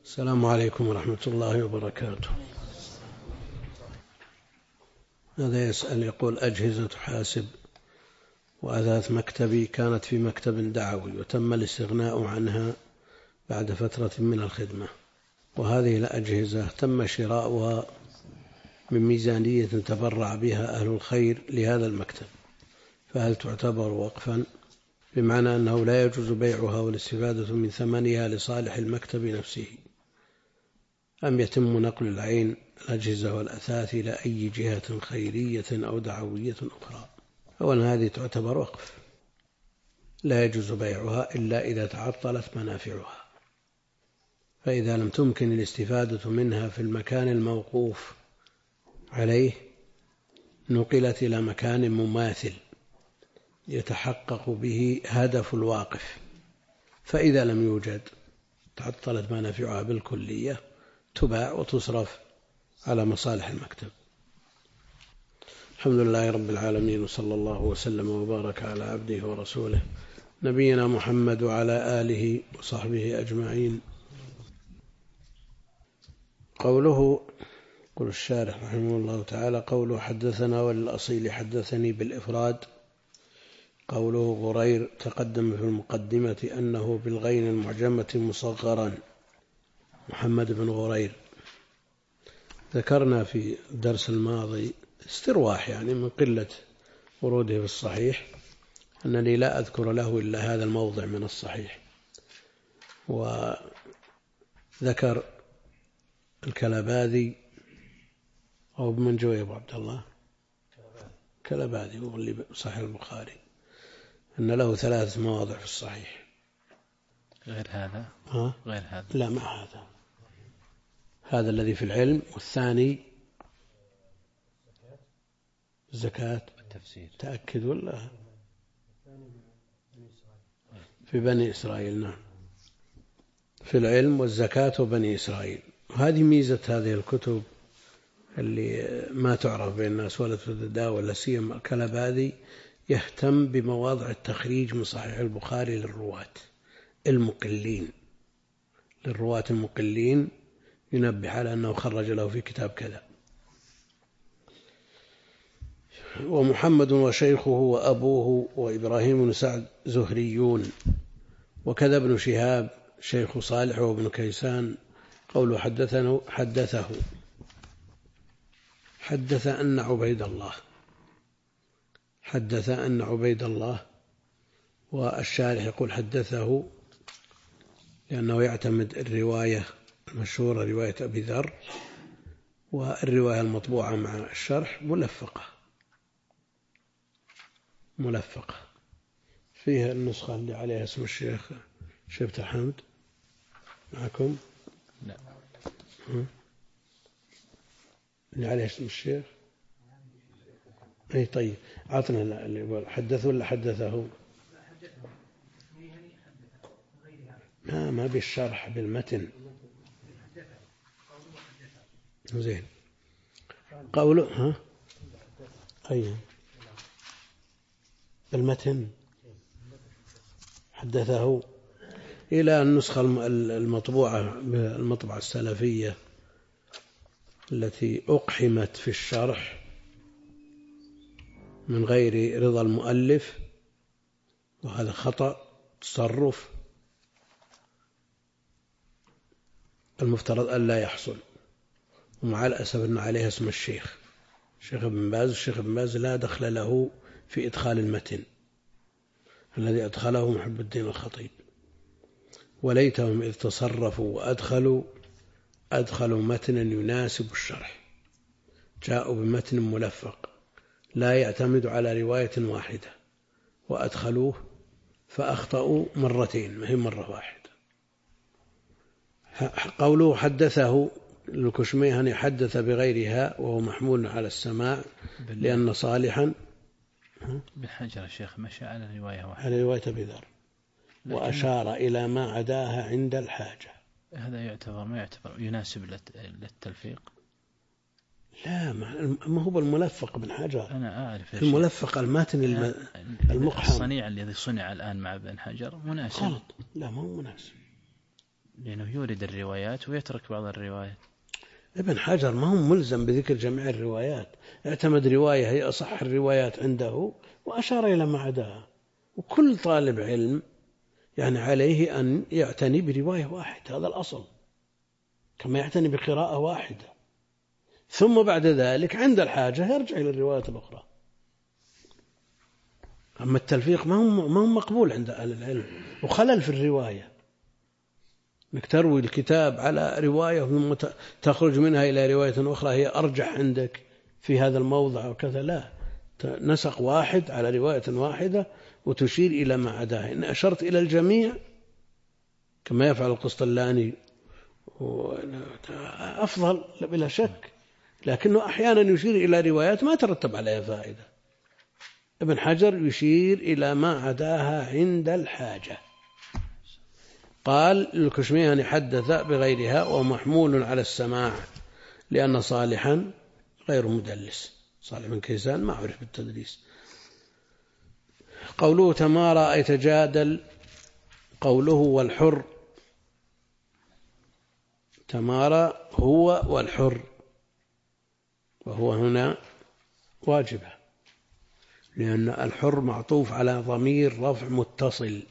السلام عليكم ورحمة الله وبركاته. هذا يسأل يقول: أجهزة حاسب وأثاث مكتبي كانت في مكتب دعوي وتم الاستغناء عنها بعد فترة من الخدمة، وهذه الأجهزة تم شراؤها من ميزانية تبرع بها أهل الخير لهذا المكتب، فهل تعتبر وقفا؟ بمعنى أنه لا يجوز بيعها والاستفادة من ثمنها لصالح المكتب نفسه، أم يتم نقل العين الأجهزة والأثاث إلى أي جهة خيرية أو دعوية أخرى؟ أولا هذه تعتبر وقف، لا يجوز بيعها إلا إذا تعطلت منافعها، فإذا لم تمكن الاستفادة منها في المكان الموقوف عليه نقلت إلى مكان مماثل يتحقق به هدف الواقف، فإذا لم يوجد تعطلت منافعها بالكلية تباع وتصرف على مصالح المكتب. الحمد لله رب العالمين، وصلى الله وسلم وبارك على عبده ورسوله نبينا محمد وعلى آله وصحبه أجمعين. قوله قل الشارح رحمه الله تعالى: قوله حدثنا وللأصيل حدثني بالإفراد. قوله غرير تقدم في المقدمة أنه بالغين المعجمة مصغرا محمد بن غرير. ذكرنا في الدرس الماضي استرواح يعني من قلة وروده في الصحيح أنني لا أذكر له إلا هذا الموضع من الصحيح، وذكر الكلباذي أو بمن جوي أبو عبد الله كلباذي هو اللي صحيح البخاري أن له 3 مواضع في الصحيح غير هذا. غير هذا لا، مع هذا الذي في العلم، والثاني الزكاة والتفسير. تأكد ولا في بني إسرائيل؟ نعم، في العلم والزكاة وبني إسرائيل. وهذه ميزة هذه الكتب اللي ما تعرف بين الناس ولا تتداول، لا سيما الكلباذي يهتم بمواضع التخريج من صحيح البخاري للرواة المقلين ينبه على أنه خرج له في كتاب كذا. ومحمد وشيخه وأبوه وإبراهيم بن سعد زهريون، وكذا ابن شهاب شيخ صالح وابن كيسان. قوله حدث أن عبيد الله، والشارح يقول حدثه لأنه يعتمد الرواية المشهورة رواية أبي ذر، والرواية المطبوعة مع الشرح ملفقة فيها النسخة اللي عليها اسم الشيخ شبت حمد معكم؟ لا. اللي عليها اسم الشيخ أي طيب عطنا اللي يقول حدثه ولا حدثه؟ ما بالشرح بالمتن. زين. قوله أي المتن حدثه إلى النسخة المطبوعة بالمطبعة السلفية التي أقحمت في الشرح من غير رضا المؤلف، وهذا خطأ تصرف المفترض أن لا يحصل. ومع الأسف أن عليها اسم الشيخ ابن باز. الشيخ ابن باز لا دخل له في إدخال المتن الذي أدخله محب الدين الخطيب، وليتهم إذ تصرفوا وأدخلوا متنا يناسب الشرح، جاءوا بمتن ملفق لا يعتمد على رواية واحدة وأدخلوه فأخطأوا مرتين ما هي مرة واحدة. قوله حدثه الكشميهني حدث بغيرها وهو محمول على السماع لأن صالحا بن حجر الشيخ مشى على رواية واحدة على رواية أبي ذر وأشار إلى ما عداها عند الحاجة. هذا ما يعتبر يناسب للتلفيق؟ لا، ما هو بالملفق بن حجر. أنا أعرف الملفق الماتن المقحم. الصنيع الذي صنع الآن مع بن حجر مناسب. غلط، لا ما هو مناسب. لأنه يورد الروايات ويترك بعض الروايات. ابن حجر ما هو ملزم بذكر جميع الروايات، اعتمد رواية هي أصح الروايات عنده وأشار إلى ما عداها. وكل طالب علم يعني عليه أن يعتني برواية واحدة، هذا الأصل، كما يعتني بقراءة واحدة، ثم بعد ذلك عند الحاجة يرجع إلى الروايات الأخرى. أما التلفيق ما هو مقبول عند أهل العلم، وخلل في الرواية، أنك تروي الكتاب على رواية ثم تخرج منها إلى رواية أخرى هي أرجح عندك في هذا الموضع وكذا، لا، نسق واحد على رواية واحدة وتشير إلى ما عداه. إن أشرت إلى الجميع كما يفعل القسطلاني أفضل بلا شك، لكنه أحيانا يشير إلى روايات ما ترتب عليها فائدة. ابن حجر يشير إلى ما عداها عند الحاجة. قال الكشميهني حدث بغيرها ومحمول على السماع لأن صالحا غير مدلس، صالح بن كيسان ما عرف بالتدليس. قوله تمارى أي تجادل، قوله والحر، تمارى هو والحر، وهو هنا واجبة لأن الحر معطوف على ضمير رفع متصل،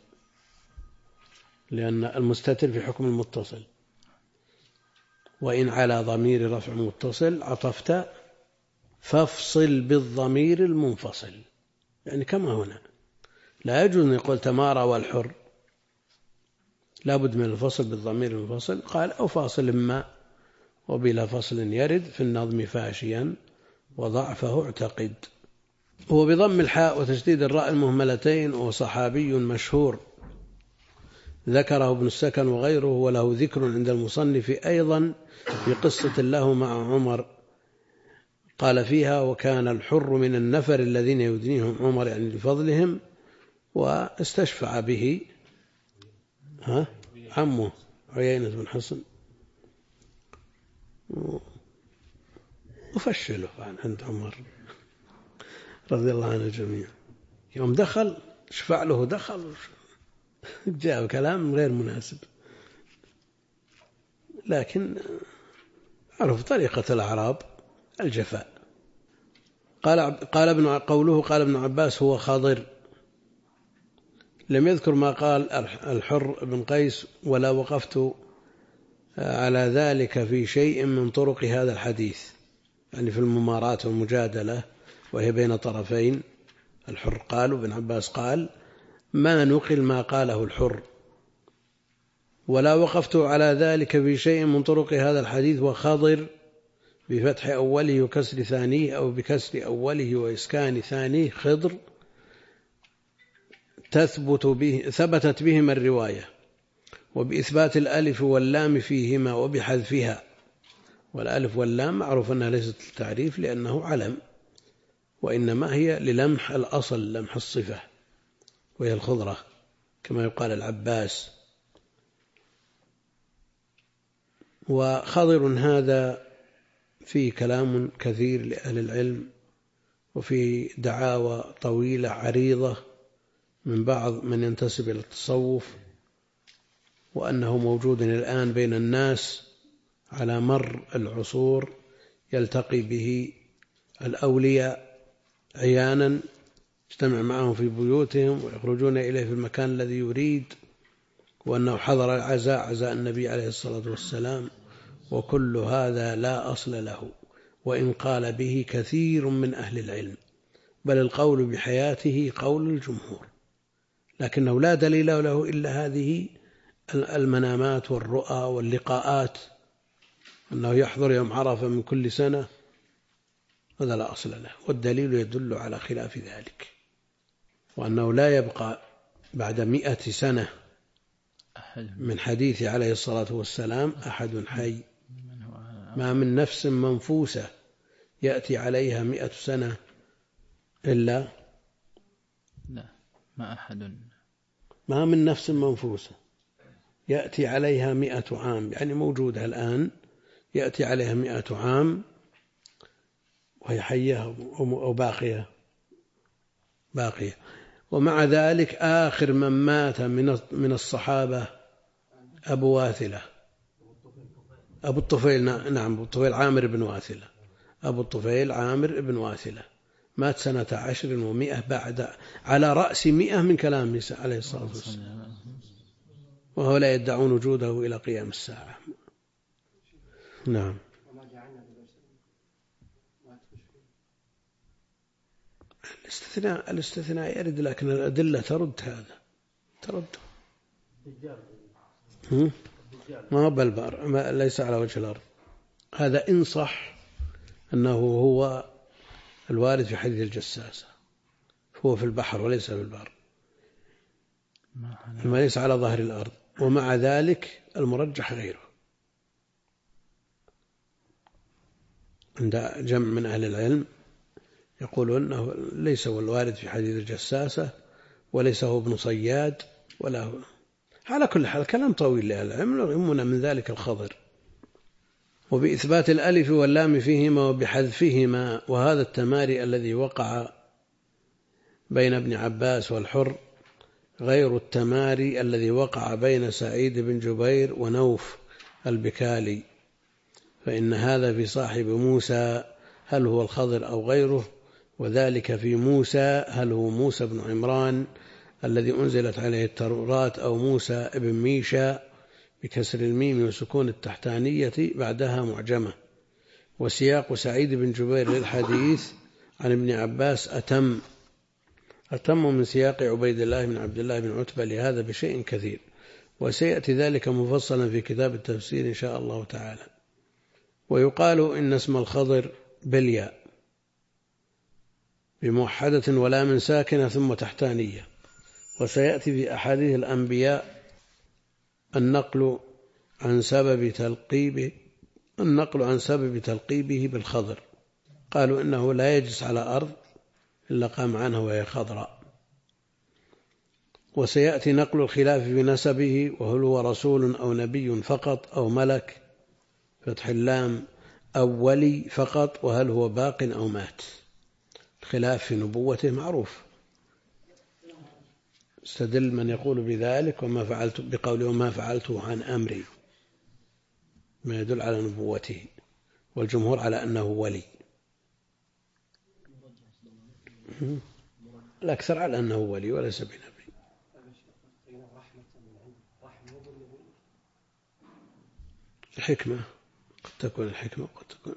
لأن المستتر في حكم المتصل، وإن على ضمير رفع متصل عطفت فافصل بالضمير المنفصل، يعني كما هنا لا يجوز أن يقول تمارى والحر، لا بد من الفصل بالضمير المنفصل. قال أو فاصل ما وبلا فصل يرد في النظم فاشيا وضعفه اعتقد. هو بضم الحاء وتشديد الراء المهملتين، وصحابي مشهور ذكره ابن السكن وغيره، وله ذكر عند المصنف أيضا في قصة له مع عمر قال فيها وكان الحر من النفر الذين يدنيهم عمر يعني لفضلهم، واستشفع به عمه عيينة بن حصن وفشله عند عمر رضي الله عنه الجميع. يوم دخل شفع له، دخل جاء كلام غير مناسب، لكن عرف طريقة الأعراب الجفاء. قوله قال ابن عباس هو خاضر، لم يذكر ما قال الحر بن قيس ولا وقفت على ذلك في شيء من طرق هذا الحديث، يعني في الممارات والمجادلة وهي بين طرفين. الحر قال وابن عباس قال ما نقل ما قاله الحر، ولا وقفت على ذلك في شيء من طرق هذا الحديث. وخاضر بفتح أوله وكسر ثانيه أو بكسر أوله وإسكان ثانيه خضر ثبتت بهما الرواية، وبإثبات الألف واللام فيهما وبحذفها. والألف واللام معروف أنها ليست التعريف لأنه علم، وإنما هي للمح الأصل، لمح الصفة، وهي الخضرة كما يقال العباس. وخضر هذا فيه كلام كثير لأهل العلم، وفي دعاوى طويلة عريضة من بعض من ينتسب إلى التصوف، وأنه موجود الآن بين الناس على مر العصور، يلتقي به الأولياء عيانا، يجتمع معهم في بيوتهم ويخرجون إليه في المكان الذي يريد، وأنه حضر عزاء النبي عليه الصلاة والسلام. وكل هذا لا أصل له، وإن قال به كثير من أهل العلم، بل القول بحياته قول الجمهور، لكنه لا دليل له إلا هذه المنامات والرؤى واللقاءات، أنه يحضر يوم عرفة من كل سنة، هذا لا أصل له، والدليل يدل على خلاف ذلك، وأنه لا يبقى بعد 100 سنة من حديث عليه الصلاة والسلام أحد حي، ما من نفس منفوسة يأتي عليها 100 سنة إلا لا ما من نفس منفوسة يأتي عليها 100 عام، يعني موجودة الآن يأتي عليها 100 عام وهي حية أو باقية. ومع ذلك آخر من مات من الصحابة أبو واثلة، أبو الطفيل، نعم أبو الطفيل عامر بن واثلة، أبو الطفيل عامر بن واثلة مات سنة 10 و100 بعد، على رأس 100 من كلام موسى عليه الصلاة والسلام، وهؤلاء يدعون وجوده إلى قيام الساعة. نعم. الاستثناء يرد، لكن الأدلة ترد هذا، ترد. ما هو بالبر، ليس على وجه الأرض، هذا إن صح أنه هو الوارد في حديث الجساسة، هو في البحر وليس في البر، ما ليس على ظهر الأرض، ومع ذلك المرجح غيره عند جمع من أهل العلم، يقولون أنه ليس هو الوارد في حديث الجساسة، وليس هو ابن صياد، ولا هو. على كل حال كلام طويل لأهل العلم، يهمنا من ذلك الخضر، وبإثبات الألف واللام فيهما وبحذفهما، وهذا التماري الذي وقع بين ابن عباس والحر غير التماري الذي وقع بين سعيد بن جبير ونوف البكالي، فإن هذا في صاحب موسى هل هو الخضر أو غيره، وذلك في موسى هل هو موسى بن عمران الذي أنزلت عليه التوراة أو موسى ابن ميشا بكسر الميم وسكون التحتانية بعدها معجمة. وسياق سعيد بن جبير للحديث عن ابن عباس أتم من سياق عبيد الله بن عبد الله بن عتبة لهذا بشيء كثير، وسيأتي ذلك مفصلا في كتاب التفسير إن شاء الله تعالى. ويقال إن اسم الخضر بالياء بموحدة ولا من ساكنة ثم تحتانية، وسيأتي في أحاديث الأنبياء النقل عن سبب تلقيبه بالخضر، قالوا إنه لا يجلس على أرض إلا قام عنها وهي خضراء. وسيأتي نقل الخلاف في نسبه، وهل هو رسول أو نبي فقط أو ملك فتح اللام أو ولي فقط، وهل هو باق أو مات. الخلاف في نبوته معروف، استدل من يقول بذلك وما فعلت بقوله وما فعلته عن أمري، ما يدل على نبوته، والجمهور على أنه ولي، الأكثر على أنه ولي وليس بنبي. الحكمة قد تكون الحكمة وقد تكون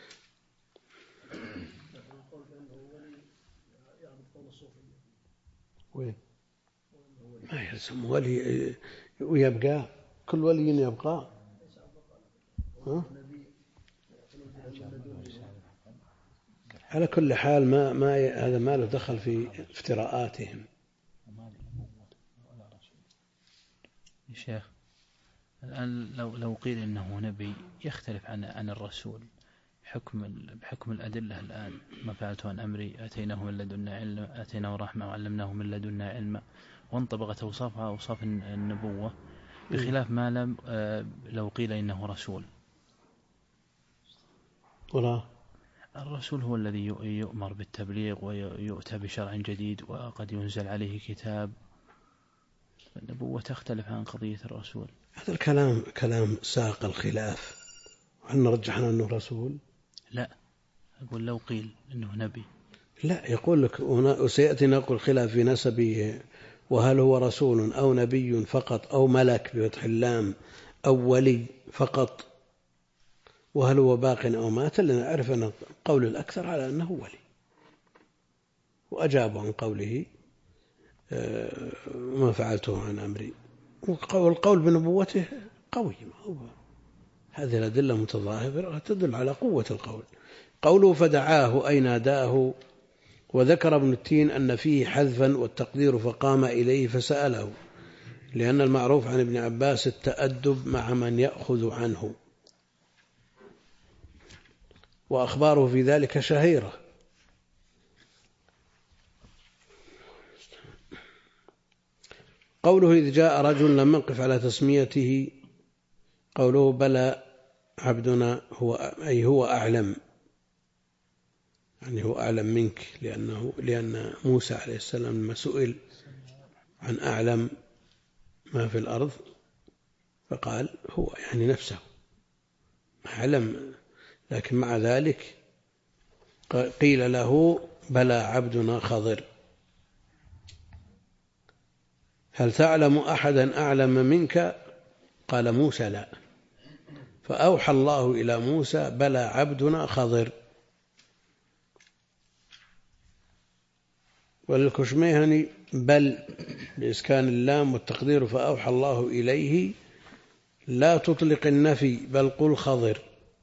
وين ما يلزم ولي ويبقى كل ولي يبقى على كل حال ما هذا ما له دخل في افتراءاتهم. يا شيخ الآن لو قيل إنه نبي يختلف عن الرسول بحكم الأدلة. الآن ما فعلت عن أمري أتيناه من لدنا علما، أتيناه رحمة وعلمناه من لدنا علما، وانطبقت أوصافها أوصاف النبوة، بخلاف ما لم لو قيل إنه رسول. ولا الرسول هو الذي يؤمر بالتبليغ ويؤتى بشرع جديد وقد ينزل عليه كتاب، النبوة تختلف عن قضية الرسول. هذا كلام ساق الخلاف، هل نرجحنا أنه رسول؟ لا، أقول لو قيل أنه نبي. لا، يقول لك وسيأتي نقول الخلاف في نسبه، وهل هو رسول أو نبي فقط أو ملك بفتح اللام أو ولي فقط، وهل هو باق أو مات، لنعرف أن قول الأكثر على أنه ولي، وأجابوا عن قوله ما فعلته عن أمري، والقول بنبوته قوي. هذه الأدلة متظاهرة تدل على قوة القول. قوله فدعاه أي ناداه، وذكر ابن التين أن فيه حذفا والتقدير فقام إليه فسأله، لأن المعروف عن ابن عباس التأدب مع من يأخذ عنه، وأخباره في ذلك شهيرة. قوله إذ جاء رجل لم نقف على تسميته، قوله بلى عبدنا هو أعلم، يعني هو أعلم منك، لأن موسى عليه السلام لما سئل عن أعلم ما في الأرض فقال هو يعني نفسه ما علم، لكن مع ذلك قيل له بلى عبدنا خضر. هل تعلم أحدا أعلم منك؟ قال موسى لا. فأوحى الله إلى موسى بلى عبدنا خضر. وللكشميهني بل بإسكان اللام والتقدير فأوحى الله إليه لا تطلق النفي بل قل خضر،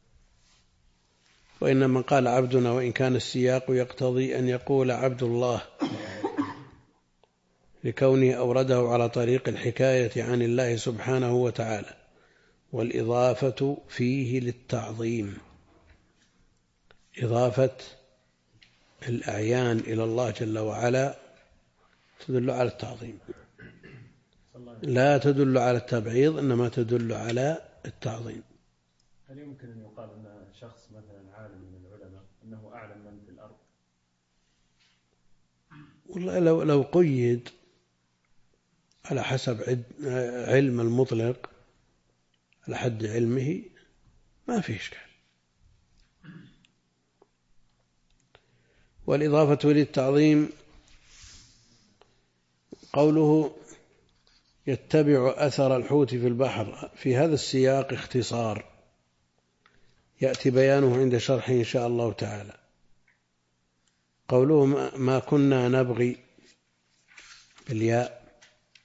وإنما قال عبدنا، وإن كان السياق يقتضي أن يقول عبد الله لكونه أورده على طريق الحكاية عن الله سبحانه وتعالى، والإضافة فيه للتعظيم، إضافة الأعيان إلى الله جل وعلا تدل على التعظيم، لا تدل على التبعيض، إنما تدل على التعظيم. هل يمكن أن يقال أن شخص مثلا عالم من العلماء أنه أعلم من في الأرض؟ والله لو قيد على حسب علم المطلق على حد علمه ما فيه إشكال. والإضافة للتعظيم قوله يتبع أثر الحوت في البحر، في هذا السياق اختصار يأتي بيانه عند شرحه إن شاء الله تعالى. قوله ما كنا نبغي بالياء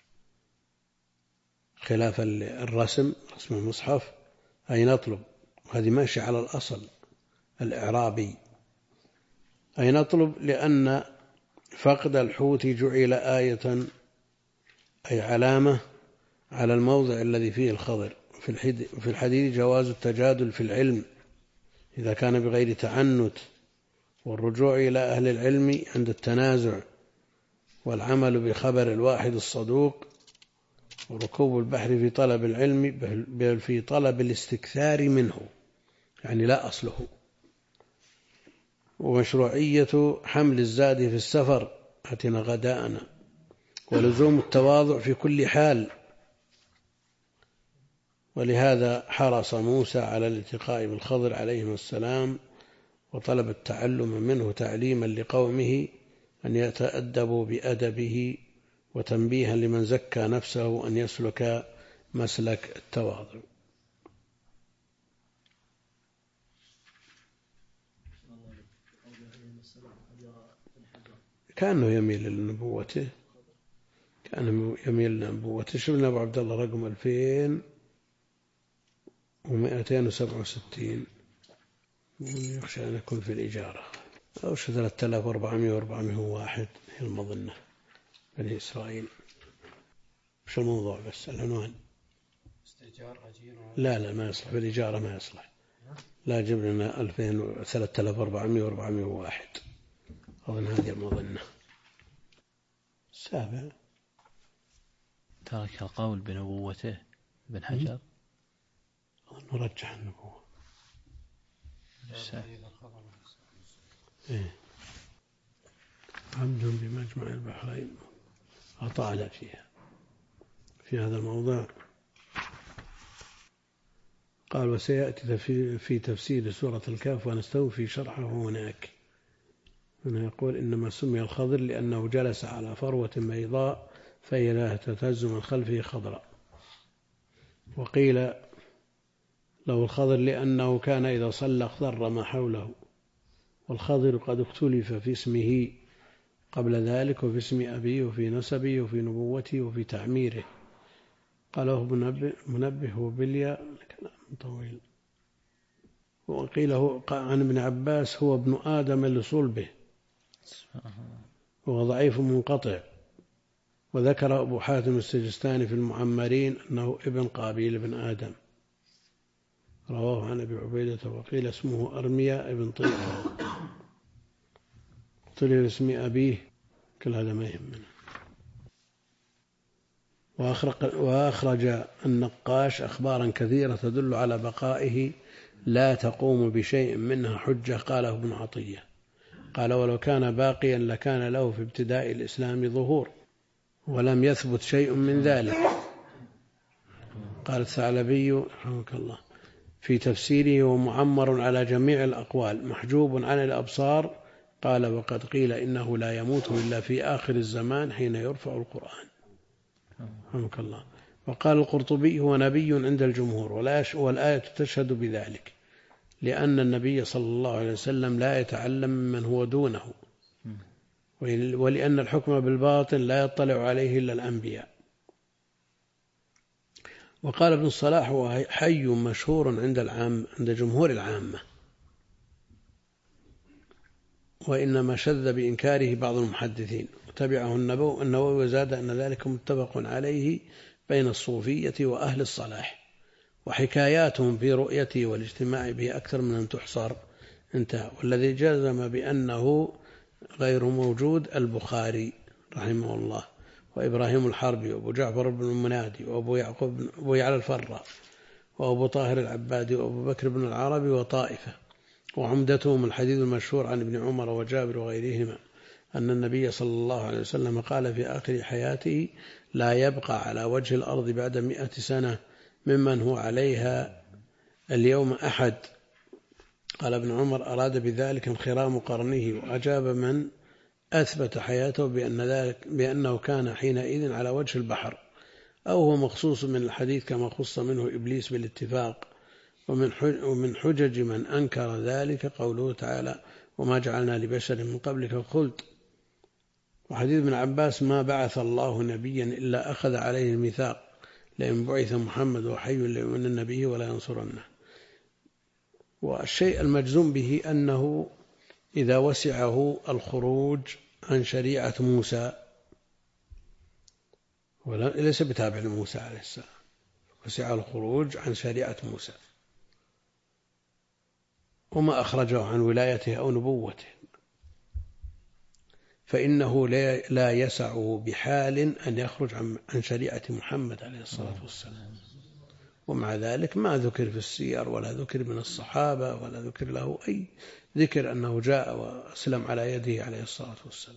خلاف الرسم، رسم المصحف، أي نطلب، وهذه ماشي على الأصل الإعرابي، أي نطلب لأن فقد الحوت جعل آية أي علامة على الموضع الذي فيه الخضر. في الحديث جواز التجادل في العلم إذا كان بغير تعنت، والرجوع إلى أهل العلم عند التنازع، والعمل بخبر الواحد الصدوق، وركوب البحر في طلب العلم بل في طلب الاستكثار منه، يعني لا أصله. ومشروعية حمل الزاد في السفر، أتنا غداءنا، ولزوم التواضع في كل حال. ولهذا حرص موسى على الالتقاء بالخضر عليه السلام، وطلب التعلم منه تعليما لقومه أن يتأدبوا بأدبه، وتنبيها لمن زكى نفسه أن يسلك مسلك التواضع. كأنه يميل لنبوته، كأنه يميل لنبوته. شفنا أبو عبد الله رقم 2267، يخشى أن يكون في الإجارة، أو 3400 و401 هي المظنة بني إسرائيل. وش الموضوع بس العنوان؟ استئجار أجير؟ لا ما يصلح بالإجارة، ما يصلح. لا جيب لنا 3400 و401 أظن هذه المظنة. السابع ترك القول بنبوته ابن حجر، نرجح النبوة. عبد بمجمع البحرين أطعنا فيها في هذا الموضوع. قال وسيأتي في تفسير سورة الكهف ونستوفي شرحه هناك. هنا يقول إنما سمي الخضر لأنه جلس على فروة بيضاء فهي لا تهتز من خلفه خضراء. وقيل له الخضر لأنه كان إذا صلى اخضر ما حوله. والخضر قد اختلف في اسمه قبل ذلك، وفي اسم أبيه، وفي نسبه، وفي نبوته، وفي تعميره. قاله منبه وبليا كلام طويل. وقيل عن ابن عباس هو ابن آدم لصلبه، وهو ضعيف منقطع. وذكر أبو حاتم السجستاني في المعمرين أنه ابن قابيل بن آدم، رواه عن أبي عبيدة. وقيل اسمه أرميا ابن طيب، قتل اسم أبيه، كل هذا ما يهمنا. وأخرج النقاش أخبارا كثيرة تدل على بقائه لا تقوم بشيء منها حجة. قاله ابن عطية، قال ولو كان باقيا لكان له في ابتداء الإسلام ظهور، ولم يثبت شيء من ذلك. قال الثعلبي رحمك الله في تفسيره ومعمر على جميع الأقوال محجوب عن الأبصار. قال وقد قيل إنه لا يموت إلا في آخر الزمان حين يرفع القرآن رحمك الله. وقال القرطبي هو نبي عند الجمهور والآية تشهد بذلك، لأن النبي صلى الله عليه وسلم لا يتعلم ممن هو دونه، ولأن الحكم بالباطن لا يطلع عليه إلا الأنبياء. وقال ابن الصلاح هو حي مشهور عند جمهور العامة، وإنما شذ بإنكاره بعض المحدثين وتبعه النووي وزاد أن ذلك متفق عليه بين الصوفية وأهل الصلاح، وحكاياتهم في رؤيته والاجتماع به أكثر من أن تحصر. انتهى. والذي جزم بأنه غير موجود البخاري رحمه الله وإبراهيم الحربي وأبو جعفر بن المنادي وأبو يعقوب أبو يعلى الفراء وأبو طاهر العبادي وأبو بكر بن العربي وطائفة. وعمدتهم الحديث المشهور عن ابن عمر وجابر وغيرهما أن النبي صلى الله عليه وسلم قال في آخر حياته لا يبقى على وجه الأرض بعد 100 سنة ممن هو عليها اليوم أحد. قال ابن عمر أراد بذلك انخرام قرنه، وأجاب من أثبت حياته بأنه كان حينئذ على وجه البحر، أو هو مخصوص من الحديث كما خص منه إبليس بالاتفاق. ومن حجج من أنكر ذلك قوله تعالى وما جعلنا لبشر من قبلك الخلد. وحديث ابن عباس ما بعث الله نبيا إلا أخذ عليه الميثاق لئن بعث محمد وحي ليؤمنن به ولا ينصرنه. والشيء المجزوم به أنه إذا وسعه الخروج عن شريعة موسى، وليس بتابع لموسى عليه السلام، وسع الخروج عن شريعة موسى وما أخرجه عن ولايته أو نبوته، فإنه لا يسعه بحال أن يخرج عن شريعة محمد عليه الصلاة والسلام. ومع ذلك ما ذكر في السير ولا ذكر من الصحابة ولا ذكر له أي ذكر أنه جاء وأسلم على يده عليه الصلاة والسلام.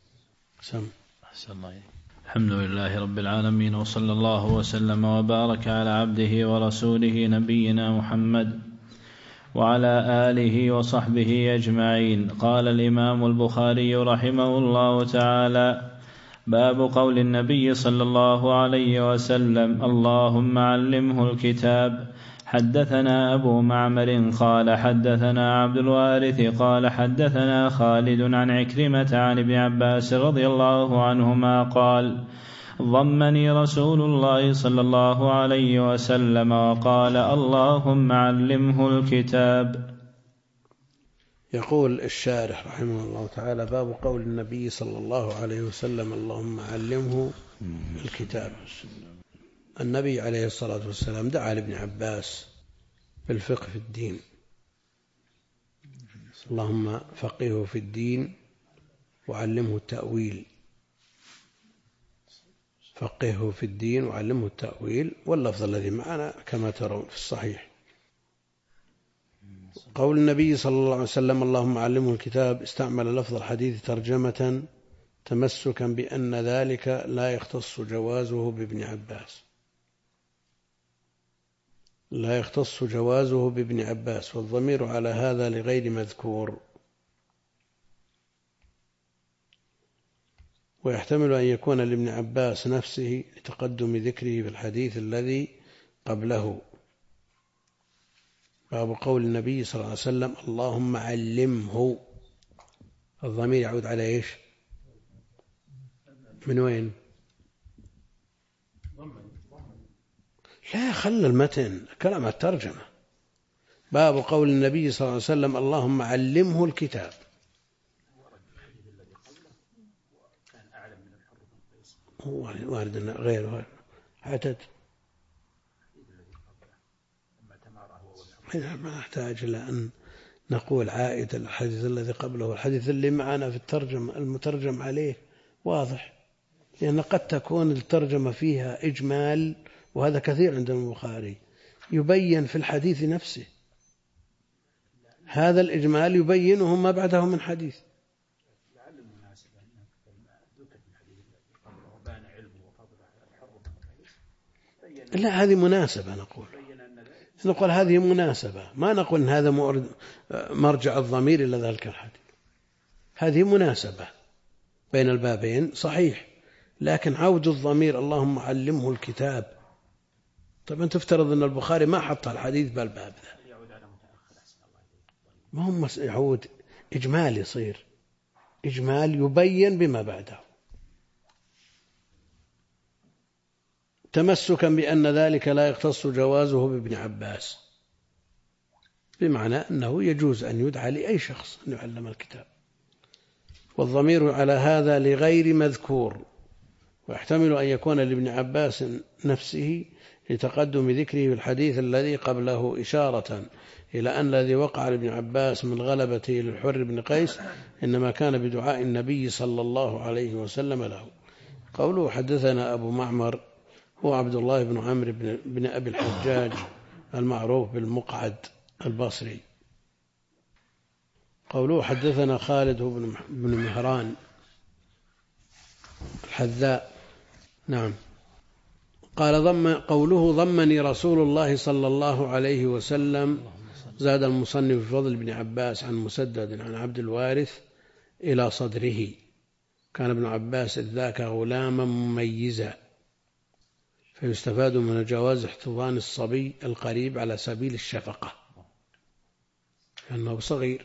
الحمد لله رب العالمين، وصلى الله وسلم وبارك على عبده ورسوله نبينا محمد وعلى آله وصحبه أجمعين. قال الإمام البخاري رحمه الله تعالى: باب قول النبي صلى الله عليه وسلم اللهم علمه الكتاب. حدثنا أبو معمر قال حدثنا عبد الوارث قال حدثنا خالد عن عكرمة عن ابن عباس رضي الله عنهما قال: ضمني رسول الله صلى الله عليه وسلم وقال اللهم علمه الكتاب. يقول الشارح رحمه الله تعالى: باب قول النبي صلى الله عليه وسلم اللهم علمه الكتاب. النبي عليه الصلاة والسلام دعا لابن عباس بالفقه في الدين: اللهم فقهه في الدين وعلمه التأويل. فقهه في الدين وعلمه التأويل، واللفظ الذي معنا كما ترون في الصحيح. قول النبي صلى الله عليه وسلم اللهم علمه الكتاب استعمل لفظ الحديث ترجمة تمسكا بأن ذلك لا يختص جوازه بابن عباس، لا يختص جوازه بابن عباس، والضمير على هذا لغير مذكور. ويحتمل أن يكون لابن عباس نفسه لتقدم ذكره في الحديث الذي قبله. باب قول النبي صلى الله عليه وسلم اللهم علمه، الضمير يعود على إيش؟ من وين؟ لا، خلى المتن كلام الترجمة. باب قول النبي صلى الله عليه وسلم اللهم علمه الكتاب. هو وارد غير عدد، ما نحتاج إلى أن نقول عائد الحديث الذي قبله. الحديث اللي معنا في الترجمة المترجم عليه واضح، لأن قد تكون الترجمة فيها إجمال، وهذا كثير عند البخاري، يبين في الحديث نفسه. هذا الإجمال يبينه ما بعده من حديث. لا، هذه مناسبة. نقول هذه مناسبة، ما نقول إن هذا مرجع الضمير إلى ذلك الحديث. هذه مناسبة بين البابين صحيح، لكن عود الضمير اللهم علمه الكتاب. طبعا تفترض أن البخاري ما حط الحديث بالباب ذا، ما هم يعود إجمال، يصير إجمال يبين بما بعده، تمسكا بأن ذلك لا يختص جوازه بابن عباس، بمعنى أنه يجوز أن يدعى لأي شخص أن يعلم الكتاب. والضمير على هذا لغير مذكور، ويحتمل أن يكون لابن عباس نفسه لتقدم ذكره في الحديث الذي قبله إشارة إلى أن الذي وقع لابن عباس من غلبته للحر بن قيس إنما كان بدعاء النبي صلى الله عليه وسلم له. قوله حدثنا أبو معمر هو عبد الله بن عمرو بن أبي الحجاج المعروف بالمقعد البصري. قوله حدثنا خالد بن مهران الحذاء. نعم. قال قوله ضمني رسول الله صلى الله عليه وسلم، زاد المصنف بفضل بن عباس عن مسدد عن عبد الوارث إلى صدره. كان ابن عباس إذ ذاك غلاما مميزا، فيستفاد من جواز احتضان الصبي القريب على سبيل الشفقة، لأنه صغير.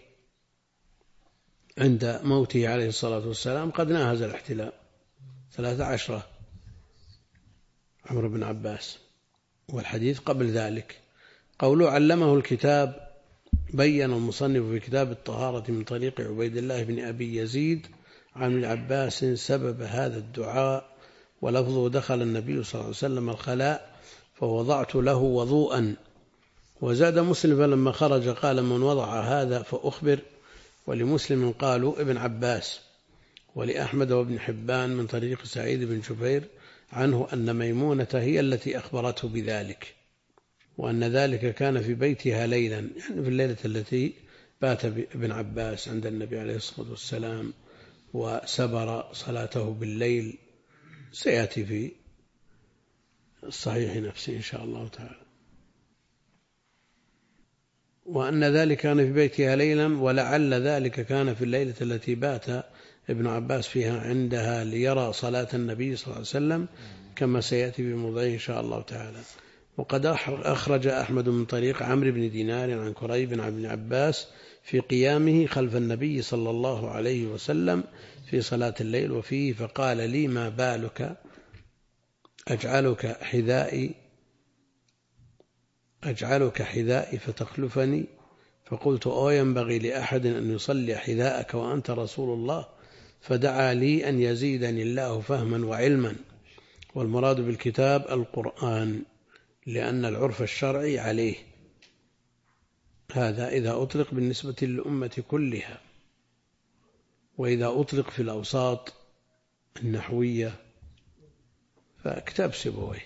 عند موته عليه الصلاة والسلام قد ناهز الاحتلام 13 عمرو بن عباس، والحديث قبل ذلك. قوله علمه الكتاب، بين المصنف في كتاب الطهارة من طريق عبيد الله بن أبي يزيد عن ابن عباس سبب هذا الدعاء، ولفظه دخل النبي صلى الله عليه وسلم الخلاء فوضعت له وضوءا. وزاد مسلم لما خرج قال من وضع هذا فأخبر. ولمسلم قالوا ابن عباس. ولأحمد وابن حبان من طريق سعيد بن جبير عنه أن ميمونة هي التي أخبرته بذلك، وأن ذلك كان في بيتها ليلا، يعني في الليلة التي بات ابن عباس عند النبي عليه الصلاة والسلام وسبر صلاته بالليل، سيأتي في الصحيح نفسه إن شاء الله تعالى. وأن ذلك كان في بيتها ليلا، ولعل ذلك كان في الليلة التي بات ابن عباس فيها عندها ليرى صلاة النبي صلى الله عليه وسلم، كما سيأتي بموضعه إن شاء الله تعالى. وقد أخرج أحمد من طريق عمرو بن دينار عن كريب عن ابن عباس في قيامه خلف النبي صلى الله عليه وسلم في صلاة الليل وفيه فقال لي ما بالك أجعلك حذائي فتخلفني، فقلت ينبغي لأحد أن يصلي حذاءك وأنت رسول الله، فدعا لي أن يزيدني الله فهما وعلما. والمراد بالكتاب القرآن، لأن العرف الشرعي عليه، هذا إذا أطلق بالنسبة للأمة كلها، وإذا أطلق في الأوساط النحوية فكتاب سيبويه،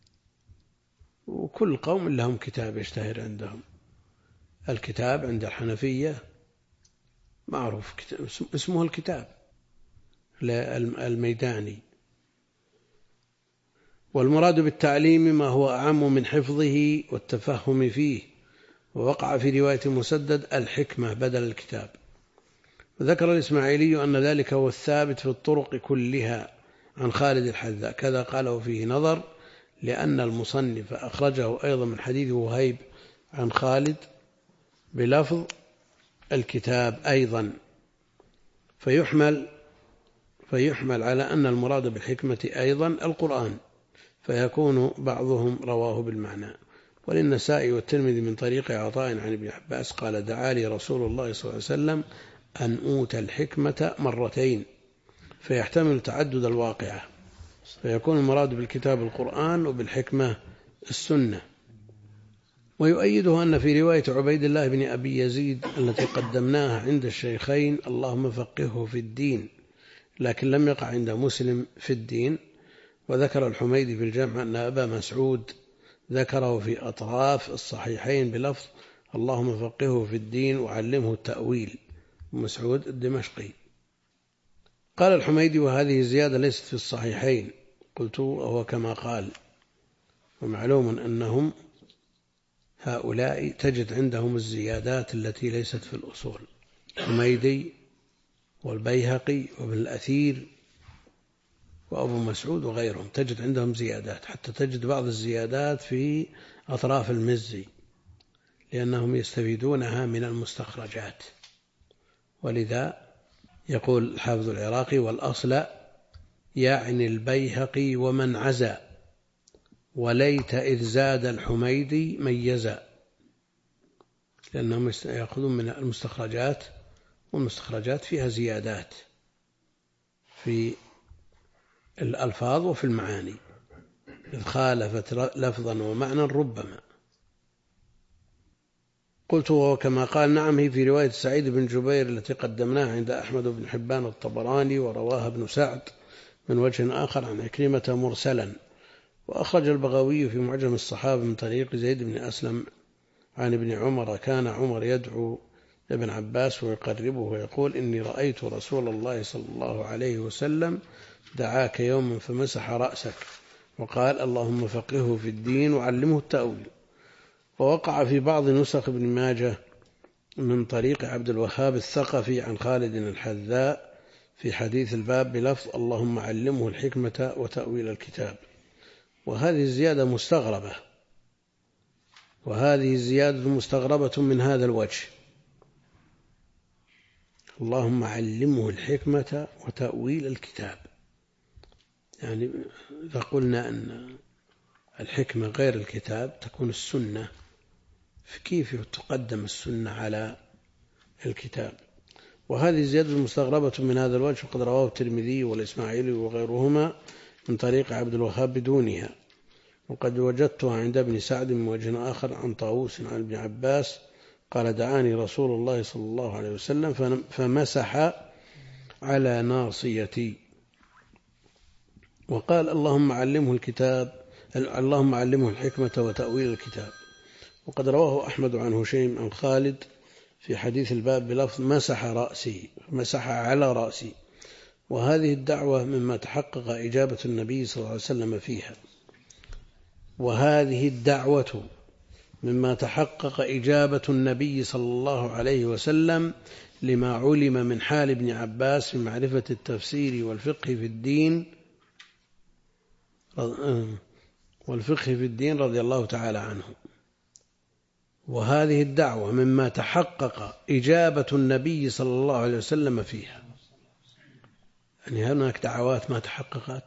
وكل قوم لهم كتاب يشتهر عندهم. الكتاب عند الحنفية معروف اسمه الكتاب الميداني. والمراد بالتعليم ما هو أعم من حفظه والتفهم فيه، ووقع في رواية مسدد الحكمة بدل الكتاب. وذكر الإسماعيلي أن ذلك هو الثابت في الطرق كلها عن خالد الحذاء، كذا قاله فيه نظر، لأن المصنف أخرجه أيضا من حديث وهيب عن خالد بلفظ الكتاب أيضا، فيحمل على أن المراد بالحكمة أيضا القرآن، فيكون بعضهم رواه بالمعنى. وللنسائي والترمذي من طريق عطاء عن ابن عباس قال دعا لي رسول الله صلى الله عليه وسلم أن أوتى الحكمة مرتين، فيحتمل تعدد الواقعة، فيكون المراد بالكتاب القرآن وبالحكمة السنة. ويؤيده أن في رواية عبيد الله بن أبي يزيد التي قدمناها عند الشيخين اللهم فقهه في الدين، لكن لم يقع عند مسلم في الدين. وذكر الحميدي في الجمع أن أبا مسعود ذكره في أطراف الصحيحين بلفظ اللهم فقهه في الدين وعلمه التأويل، مسعود الدمشقي. قال الحميدي وهذه زيادة ليست في الصحيحين، قلت وهو كما قال. ومعلوم أنهم هؤلاء تجد عندهم الزيادات التي ليست في الأصول، الحميدي والبيهقي وابن الأثير وأبو مسعود وغيرهم تجد عندهم زيادات، حتى تجد بعض الزيادات في أطراف المزي لأنهم يستفيدونها من المستخرجات. ولذا يقول الحافظ العراقي: والأصل يعني البيهقي ومن عزى، وليت إذ زاد الحميدي ميزا، لأنهم يأخذون من المستخرجات، والمستخرجات فيها زيادات في الألفاظ وفي المعاني، إذ خالفت لفظا ومعنى ربما. قلت: وكما قال نعم، هي في رواية سعيد بن جبير التي قدمناها عند أحمد بن حبان الطبراني، ورواها ابن سعد من وجه آخر عن عكرمة مرسلا. وأخرج البغوي في معجم الصحابة من طريق زيد بن أسلم عن ابن عمر: كان عمر يدعو ابن عباس ويقربه ويقول: إني رأيت رسول الله صلى الله عليه وسلم دعاك يوما فمسح رأسك وقال: اللهم فقهه في الدين وعلمه التأويل. ووقع في بعض نسخ ابن ماجه من طريق عبد الوهاب الثقفي عن خالد الحذاء في حديث الباب بلفظ: اللهم علمه الحكمة وتأويل الكتاب. وهذه الزيادة مستغربة، وهذه الزيادة مستغربة من هذا الوجه: اللهم علمه الحكمة وتأويل الكتاب. يعني إذا قلنا أن الحكمة غير الكتاب تكون السنة، فكيف تقدم السنة على الكتاب؟ وهذه زيادة مستغربة من هذا الوجه، وقد رواه الترمذي والإسماعيلي وغيرهما من طريق عبد الوهاب بدونها. وقد وجدتها عند ابن سعد من وجه آخر عن طاووس عن ابن عباس قال: دعاني رسول الله صلى الله عليه وسلم فمسح على ناصيتي وقال: اللهم علمه الكتاب، اللهم علمه الحكمة وتأويل الكتاب. وقد رواه أحمد عن هشيم عن خالد في حديث الباب بلفظ: مسح رأسي، مسح على رأسي. وهذه الدعوة مما تحقق إجابة النبي صلى الله عليه وسلم فيها، وهذه الدعوة مما تحقق إجابة النبي صلى الله عليه وسلم لما علم من حال ابن عباس في معرفة التفسير والفقه في الدين رضي الله تعالى عنه. وهذه الدعوة مما تحقق إجابة النبي صلى الله عليه وسلم فيها. يعني هناك دعوات ما تحققت.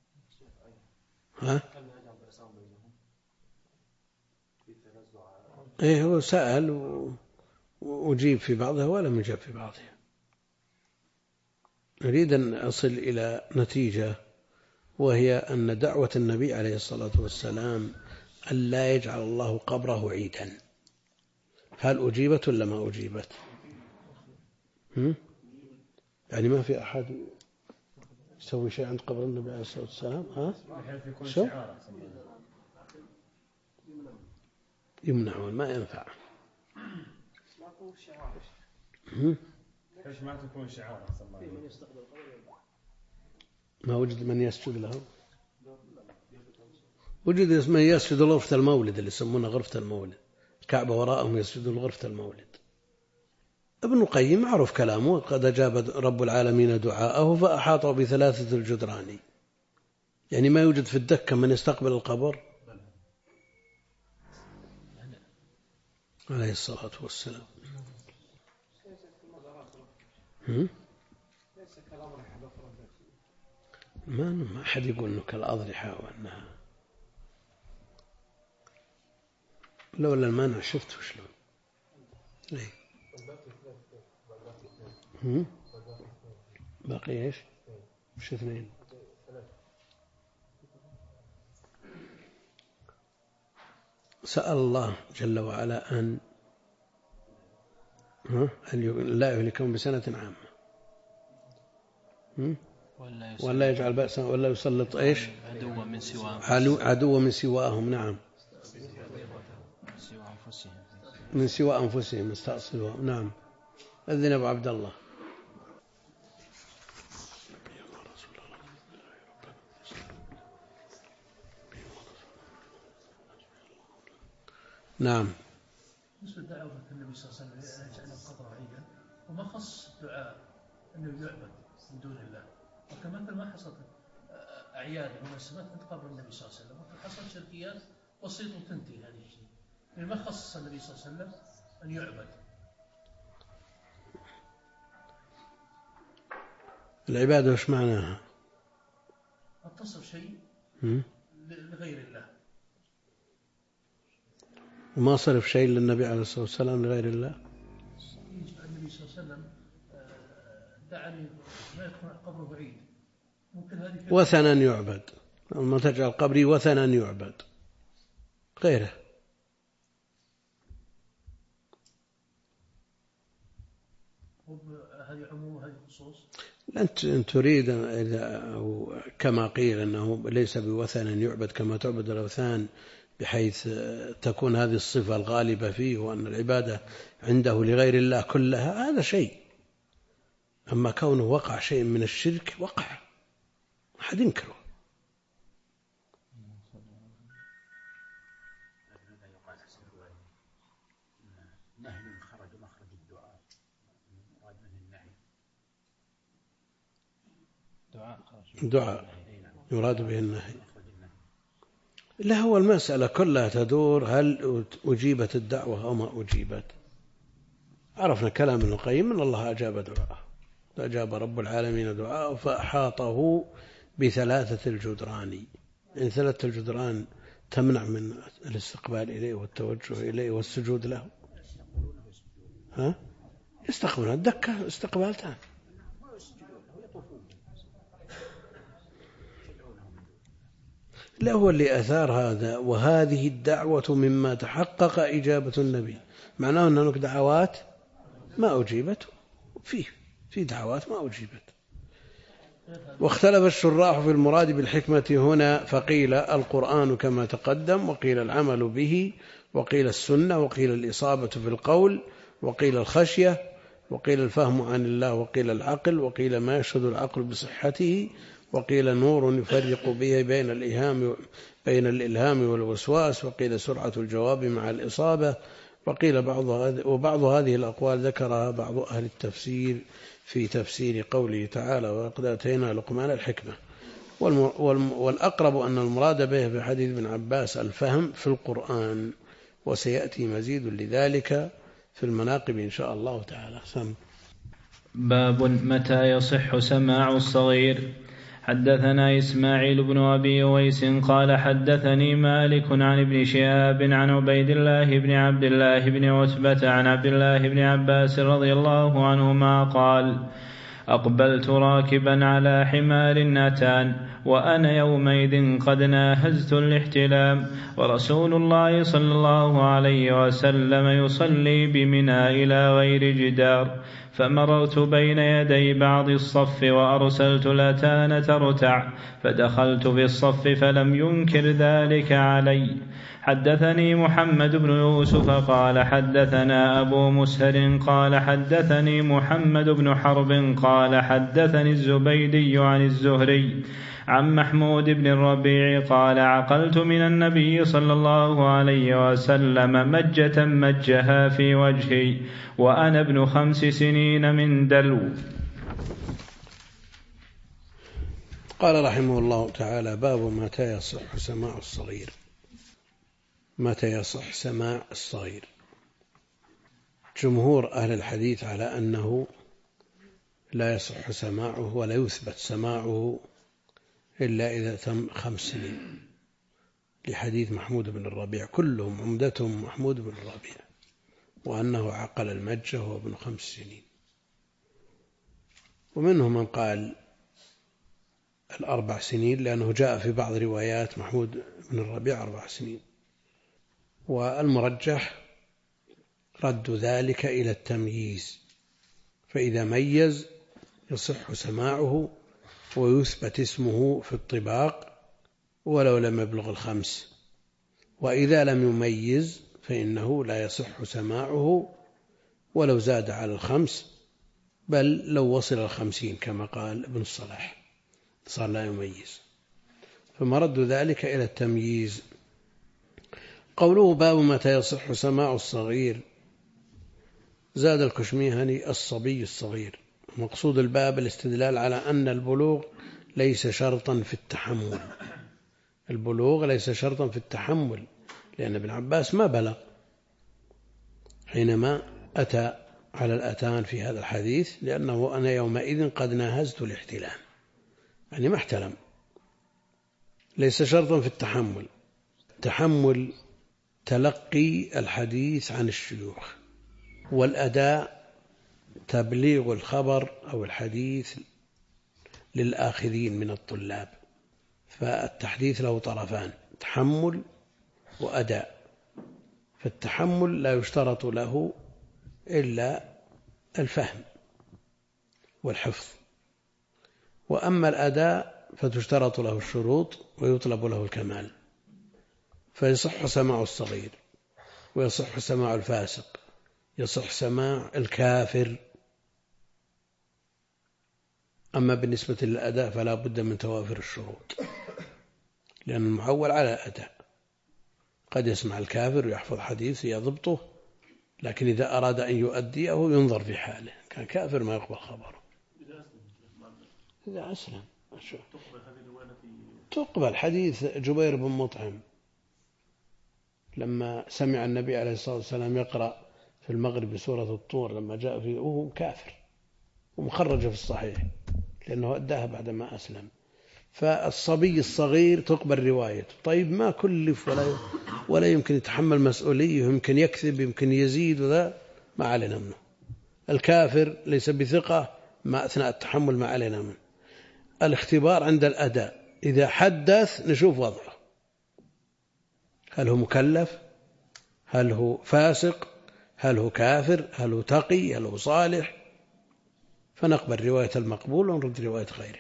إيه، هو سأل وأجيب في بعضها ولم يجب في بعضها. نريد أن أصل إلى نتيجة، وهي أن دعوة النبي عليه الصلاة والسلام أن لا يجعل الله قبره عيدا، هل أجيبت ولا ما أجيبت؟ يعني ما في أحد يسوي شيء عند قبر النبي عليه الصلاة والسلام. شو؟ يمنعون، ما ينفع. ما تكون شعار. ما وجد من يسجد له. وجد من يسجد لغرفة المولد اللي يسمونها غرفة المولد، الكعبة وراءهم يسجدون لغرفة المولد. ابن القيم معروف كلامه: قد أجاب رب العالمين دعاءه فأحاطه بثلاثة الجدران. يعني ما يوجد في الدكة من يستقبل القبر عليه الصلاة والسلام. ما أحد يقول أنه كالأضرحة وأنها لولا المانع شفت شلون. باقي إيش؟ مش اثنين. سأل الله جل وعلا أن لا يهلكهم بسنة عامة، ولا يجعل بأسا، ولا يسلط إيش؟ عدو من سواهم. نعم، من سوى أنفسهم استأصلوهم. نعم. أذن أبو عبد الله. نعم. بالنسبة لدعوة النبي صلى الله عليه وسلم أن يجعل القبر عيدا، وما خص الدعاء أنه يعبد من دون الله، وكما ما حصلت أعياد ومناسبات عند قبر النبي صلى الله عليه وسلم، وحصلت شركيات بسيطة وتنتهي هذه الشيء، يعني ما خص النبي صلى الله عليه وسلم أن يعبد. العبادة وش معناها؟ تصرف شيء لغير الله، وما صرف شيء للنبي عليه الصلاة والسلام لغير الله. النبي صلى الله عليه وسلم دعني ما يكون قبره بعيد، ممكن هذه وثنا يعبد، ما تجعل قبري وثنا يعبد غيره. هذه عموم وهذه خصوص. أنت تريد أو كما قيل أنه ليس بوثن يعبد كما تعبد الأوثان، بحيث تكون هذه الصفة الغالبة فيه، وأن العبادة عنده لغير الله كلها، هذا شيء. أما كونه وقع شيء من الشرك وقع، ما حد ينكره. دعاء يراد به النهي. لا، هو المسألة كلها تدور هل أجيبت الدعوة أو ما أجيبت. عرفنا كلام ابن القيم أن الله أجاب دعاءه، فأجاب رب العالمين دعاءه فأحاطه بثلاثة الجدران. يعني ثلاثة الجدران تمنع من الاستقبال إليه والتوجه إليه والسجود له. يستقبلون الدكة استقبالتان. لا، هو اللي أثار هذا. وهذه الدعوة مما تحقق إجابة النبي، معناه أن هناك دعوات ما أجيبت، في دعوات ما أجيبت. واختلف الشراح في المراد بالحكمة هنا، فقيل القرآن كما تقدم، وقيل العمل به، وقيل السنة، وقيل الإصابة في القول، وقيل الخشية، وقيل الفهم عن الله، وقيل العقل، وقيل ما يشهد العقل بصحته، وقيل نور يفرق به بين الإلهام والوسواس، وقيل سرعة الجواب مع الإصابة، وقيل وبعض هذه الأقوال ذكرها بعض أهل التفسير في تفسير قوله تعالى وقد آتينا لقمان الحكمة. والأقرب أن المراد به في حديث ابن عباس الفهم في القرآن، وسيأتي مزيد لذلك في المناقب إن شاء الله تعالى. باب متى يصح سماع الصغير. حدثنا إسماعيل بن أبي أويس قال حدثني مالك عن ابن شهاب عن عبيد الله بن عبد الله بن عتبة عن عبد الله بن عباس رضي الله عنهما قال أقبلت راكبا على حمار أتان وأنا يومئذ قد ناهزت الاحتلام، ورسول الله صلى الله عليه وسلم يصلي بمنى إلى غير جدار، فمررت بين يدي بعض الصف وأرسلت الأتان ترتع، فدخلت في الصف فلم ينكر ذلك علي. حدثني محمد بن يوسف قال حدثنا أبو مسهر قال حدثني محمد بن حرب قال حدثني الزبيدي عن الزهري عن محمود بن الربيع قال عقلت من النبي صلى الله عليه وسلم مجة مجها في وجهي وأنا ابن 5 سنين من دلو. قال رحمه الله تعالى باب متى يصح سماع الصغير. متى يصح سماع الصغير؟ جمهور أهل الحديث على أنه لا يصح سماعه ولا يثبت سماعه إلا إذا تم 5 سنين، لحديث محمود بن الربيع، كلهم عمدتهم محمود بن الربيع، وأنه عقل المجة وهو ابن 5 سنين. ومنهم من قال 4 سنين، لأنه جاء في بعض روايات محمود بن الربيع 4 سنين. والمرجح رد ذلك إلى التمييز، فإذا ميز يصح سماعه ويثبت اسمه في الطباق ولو لم يبلغ 5، وإذا لم يميز فإنه لا يصح سماعه ولو زاد على 5، بل لو وصل 50 كما قال ابن الصلاح صار لا يميز. فمرد ذلك إلى التمييز. قوله باب متى يصح سماع الصغير، زاد الكشميهني الصبي الصغير. مقصود الباب الاستدلال على أن البلوغ ليس شرطا في التحمل. البلوغ ليس شرطا في التحمل، لأن ابن عباس ما بلغ حينما أتى على الأتان في هذا الحديث، لأنه أنا يومئذ قد ناهزت الاحتلام، يعني ما احتلم. ليس شرطا في التحمل. التحمل تلقي الحديث عن الشيوخ، والأداء تبليغ الخبر أو الحديث للآخذين من الطلاب. فالتحديث له طرفان، تحمل وأداء. فالتحمل لا يشترط له إلا الفهم والحفظ، وأما الأداء فتشترط له الشروط ويطلب له الكمال. فيصح سماع الصغير، ويصح سماع الفاسق، يصح سماع الكافر. أما بالنسبة للأداء فلا بد من توافر الشروط، لأن المعول على الأداء. قد يسمع الكافر ويحفظ حديث يضبطه، لكن إذا أراد أن يؤديه ينظر في حاله. كان كافر ما يقبل خبره. إذا أسلم تقبل. حديث جبير بن مطعم لما سمع النبي عليه الصلاة والسلام يقرأ في المغرب بسورة الطور، لما جاء فيه وهو كافر، ومخرجه في الصحيح لأنه أداها بعدما أسلم. فالصبي الصغير تقبل روايته. طيب ما كلف ولا يمكن يتحمل مسؤولية، يمكن يكذب، يمكن يزيد، وذا ما علينا منه. الكافر ليس بثقة ما أثناء التحمل ما علينا منه. الاختبار عند الأداء، إذا حدث نشوف وضعه، هل هو مكلف، هل هو فاسق، هل هو كافر، هل هو تقي، هل هو صالح، فنقبل رواية المقبول ونرد رواية غيره.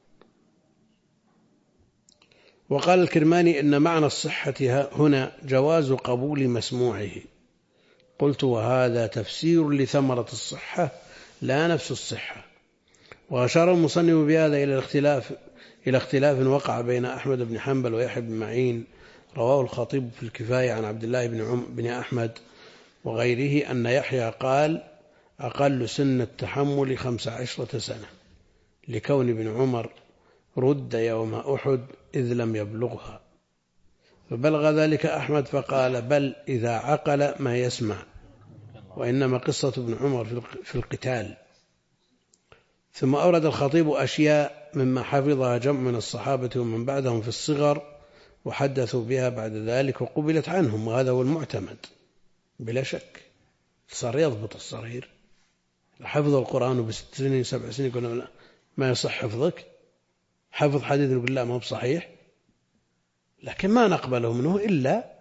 وقال الكرماني إن معنى الصحة هنا جواز قبول مسموعه. قلت وهذا تفسير لثمرة الصحة لا نفس الصحة. وأشار المصنف بهذا إلى اختلاف وقع بين أحمد بن حنبل ويحيى بن معين، رواه الخطيب في الكفاية عن عبد الله بن أحمد وغيره، أن يحيى قال أقل سن التحمل 15 سنة، لكون ابن عمر رد يوم أحد إذ لم يبلغها. فبلغ ذلك أحمد فقال بل إذا عقل ما يسمع، وإنما قصة ابن عمر في القتال. ثم أورد الخطيب أشياء مما حفظها جمع من الصحابة ومن بعدهم في الصغر وحدثوا بها بعد ذلك وقبلت عنهم، وهذا هو المعتمد بلا شك. صار يضبط الصغير، حفظ القرآن ب6 سنين 7 سنين يقول ما يصح حفظك، حفظ حديث يقول لا ما هو بصحيح، لكن ما نقبله منه إلا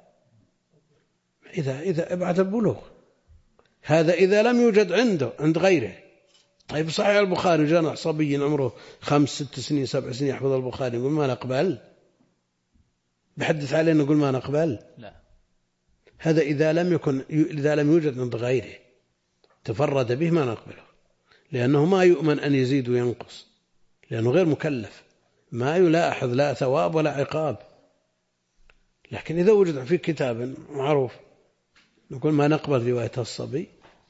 إذا بعد البلوغ. هذا إذا لم يوجد عند غيره. طيب صحيح البخاري جاء صبي عمره 5 6 سنين 7 سنين يحفظ البخاري، يقول ما نقبل، بحدث علينا نقول ما نقبل. لا، هذا إذا لم يوجد عند غيره تفرد به ما نقبله، لأنه ما يؤمن أن يزيد وينقص، لأنه غير مكلف، ما يلاحظ لا ثواب ولا عقاب. لكن إذا وجد في كتاب معروف نقول ما نقبل رواية الصبي.